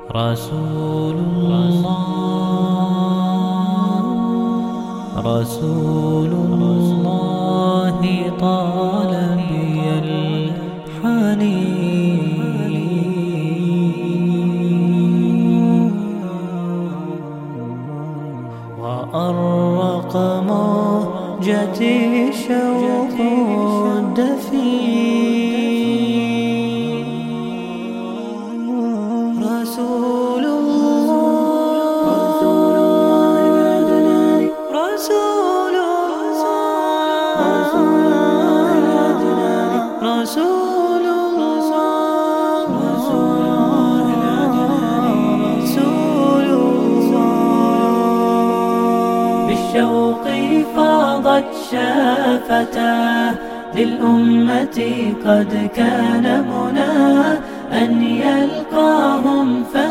رسول الله رسول الله طال بي الحنين وأرق موجتي شوق الدفين رسول الله رسول الله رسول الله رسول الله بالشوق فاضت شافتاه للأمة قد كان مناه أن يلقاهم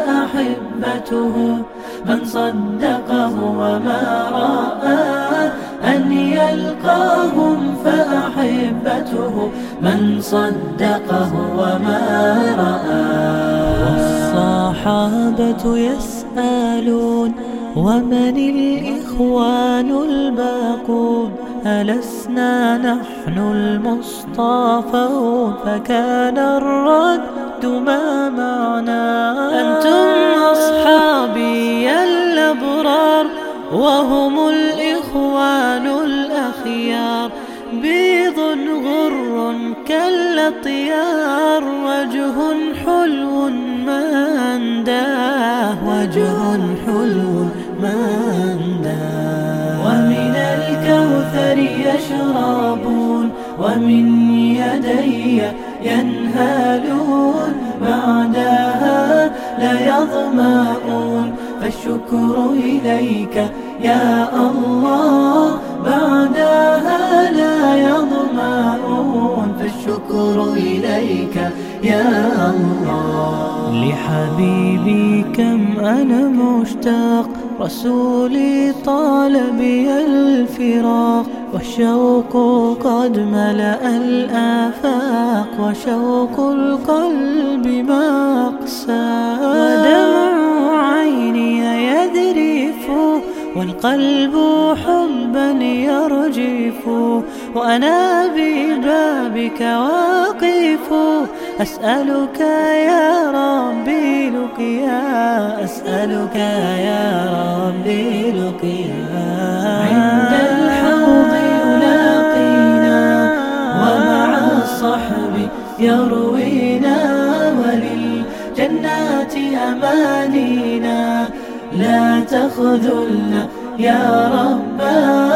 فأحبته من صدقه وما رآه أن يلقاهم فأحبته من صدقه وما رآه والصحابة يسألون ومن الإخوان الباقون ألسنا نحن المصطفون فكان الرد ما معنا أنتم أصحابي الأبرار وهم الإخوان الأخيار بيض غر كالأطيار وجه حلو ما أنداه وجه حلو ما أنداه ومن الكوثر يشربون ومن يدي ينهالون بعدها لا يظمأون فالشكر إليك يا الله بعدها لا يظمأون فالشكر إليك يا الله لحبيبي كم أنا مشتاق رسولي طال بي الفراق والشوق قد ملأ الآفاق وشوق القلب ما أقسى ودمع عيني يذرف والقلب حبا يرجف وأنا ببابك واقف أسألك يا ربي لقيا أسألك يا ربي لقيا عند الحوض يلاقينا ومع الصحب يروينا وللجنات أمانينا لا تخذلنا يا ربا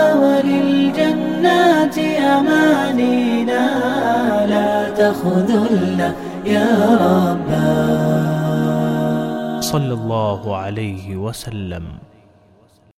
وللجنات أمانينا لا تخذلنا يا ربا صلى الله عليه وسلم.